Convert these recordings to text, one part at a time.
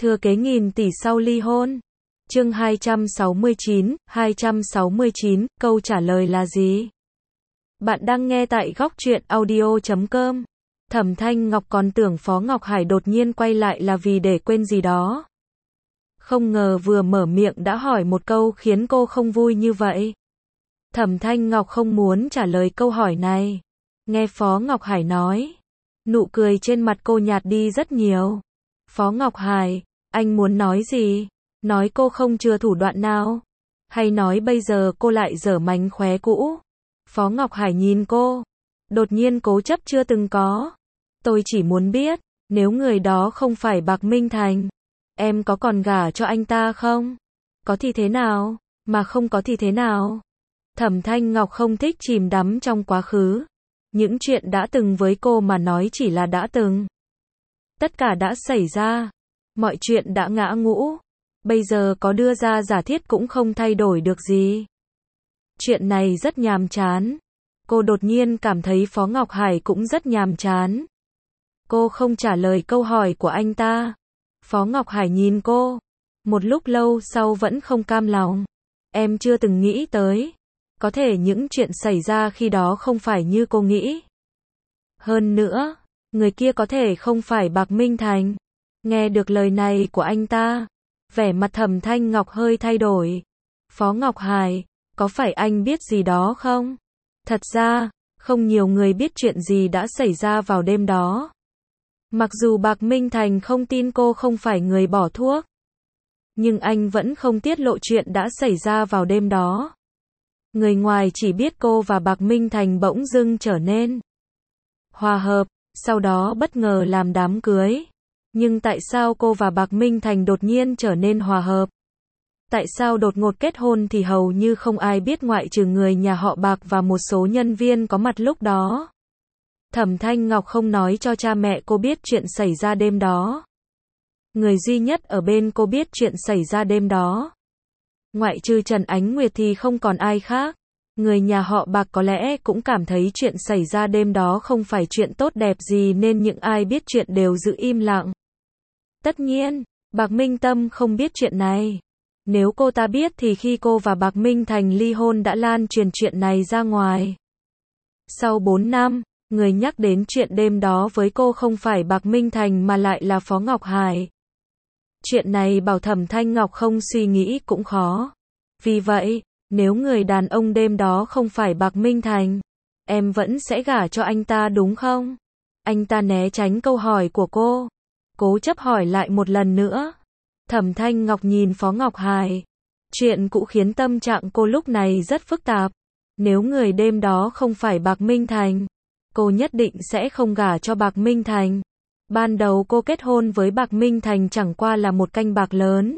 Thừa kế nghìn tỷ sau ly hôn. Chương 269, câu trả lời là gì? Bạn đang nghe tại Góc Truyện Audio.com. Thẩm Thanh Ngọc còn tưởng Phó Ngọc Hải đột nhiên quay lại là vì để quên gì đó. Không ngờ vừa mở miệng đã hỏi một câu khiến cô không vui như vậy. Thẩm Thanh Ngọc không muốn trả lời câu hỏi này. Nghe Phó Ngọc Hải nói, nụ cười trên mặt cô nhạt đi rất nhiều. Phó Ngọc Hải, anh muốn nói gì? Nói cô không chừa thủ đoạn nào? Hay nói bây giờ cô lại dở mánh khóe cũ? Phó Ngọc Hải nhìn cô, đột nhiên cố chấp chưa từng có. Tôi chỉ muốn biết, nếu người đó không phải Bạc Minh Thành, em có còn gả cho anh ta không? Có thì thế nào, mà không có thì thế nào? Thẩm Thanh Ngọc không thích chìm đắm trong quá khứ. Những chuyện đã từng với cô mà nói chỉ là đã từng. Tất cả đã xảy ra. Mọi chuyện đã ngã ngũ. Bây giờ có đưa ra giả thiết cũng không thay đổi được gì. Chuyện này rất nhàm chán. Cô đột nhiên cảm thấy Phó Ngọc Hải cũng rất nhàm chán. Cô không trả lời câu hỏi của anh ta. Phó Ngọc Hải nhìn cô. Một lúc lâu sau vẫn không cam lòng. Em chưa từng nghĩ tới. Có thể những chuyện xảy ra khi đó không phải như cô nghĩ. Hơn nữa, người kia có thể không phải Bạc Minh Thành. Nghe được lời này của anh ta, vẻ mặt Thẩm Thanh Ngọc hơi thay đổi. Phó Ngọc Hải, có phải anh biết gì đó không? Thật ra, không nhiều người biết chuyện gì đã xảy ra vào đêm đó. Mặc dù Bạc Minh Thành không tin cô không phải người bỏ thuốc, nhưng anh vẫn không tiết lộ chuyện đã xảy ra vào đêm đó. Người ngoài chỉ biết cô và Bạc Minh Thành bỗng dưng trở nên hòa hợp, sau đó bất ngờ làm đám cưới. Nhưng tại sao cô và Bạc Minh Thành đột nhiên trở nên hòa hợp? Tại sao đột ngột kết hôn thì hầu như không ai biết ngoại trừ người nhà họ Bạc và một số nhân viên có mặt lúc đó. Thẩm Thanh Ngọc không nói cho cha mẹ cô biết chuyện xảy ra đêm đó. Người duy nhất ở bên cô biết chuyện xảy ra đêm đó, ngoại trừ Trần Ánh Nguyệt thì không còn ai khác. Người nhà họ Bạc có lẽ cũng cảm thấy chuyện xảy ra đêm đó không phải chuyện tốt đẹp gì nên những ai biết chuyện đều giữ im lặng. Tất nhiên, Bạc Minh Tâm không biết chuyện này. Nếu cô ta biết thì khi cô và Bạc Minh Thành ly hôn đã lan truyền chuyện này ra ngoài. Sau 4 năm, người nhắc đến chuyện đêm đó với cô không phải Bạc Minh Thành mà lại là Phó Ngọc Hải. Chuyện này bảo Thẩm Thanh Ngọc không suy nghĩ cũng khó. Vì vậy, nếu người đàn ông đêm đó không phải Bạc Minh Thành, em vẫn sẽ gả cho anh ta đúng không? Anh ta né tránh câu hỏi của cô, cố chấp hỏi lại một lần nữa. Thẩm Thanh Ngọc nhìn Phó Ngọc Hải. Chuyện cũ khiến tâm trạng cô lúc này rất phức tạp. Nếu người đêm đó không phải Bạc Minh Thành, cô nhất định sẽ không gả cho Bạc Minh Thành. Ban đầu cô kết hôn với Bạc Minh Thành chẳng qua là một canh bạc lớn.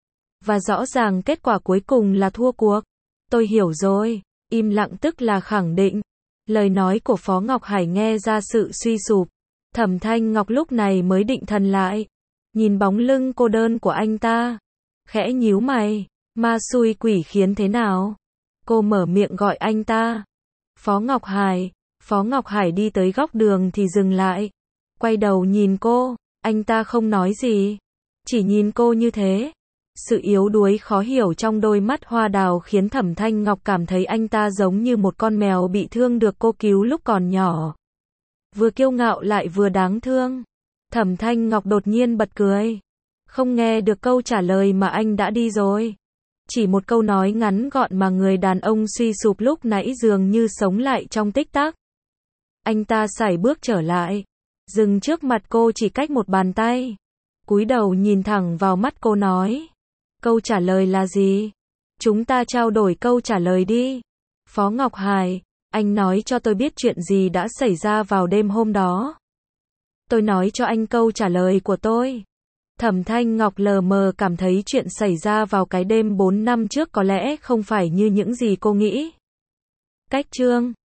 Và rõ ràng kết quả cuối cùng là thua cuộc. Tôi hiểu rồi. Im lặng tức là khẳng định. Lời nói của Phó Ngọc Hải nghe ra sự suy sụp. Thẩm Thanh Ngọc lúc này mới định thần lại. Nhìn bóng lưng cô đơn của anh ta, khẽ nhíu mày. Ma xui quỷ khiến thế nào? Cô mở miệng gọi anh ta. Phó Ngọc Hải. Phó Ngọc Hải đi tới góc đường thì dừng lại. Quay đầu nhìn cô, anh ta không nói gì. Chỉ nhìn cô như thế. Sự yếu đuối khó hiểu trong đôi mắt hoa đào khiến Thẩm Thanh Ngọc cảm thấy anh ta giống như một con mèo bị thương được cô cứu lúc còn nhỏ. Vừa kiêu ngạo lại vừa đáng thương. Thẩm Thanh Ngọc đột nhiên bật cười. Không nghe được câu trả lời mà anh đã đi rồi. Chỉ một câu nói ngắn gọn mà người đàn ông suy sụp lúc nãy dường như sống lại trong tích tắc. Anh ta sải bước trở lại, dừng trước mặt cô chỉ cách một bàn tay. Cúi đầu nhìn thẳng vào mắt cô nói. Câu trả lời là gì? Chúng ta trao đổi câu trả lời đi. Phó Ngọc Hải, anh nói cho tôi biết chuyện gì đã xảy ra vào đêm hôm đó. Tôi nói cho anh câu trả lời của tôi. Thẩm Thanh Ngọc lờ mờ cảm thấy chuyện xảy ra vào cái đêm 4 năm trước có lẽ không phải như những gì cô nghĩ. Cách chương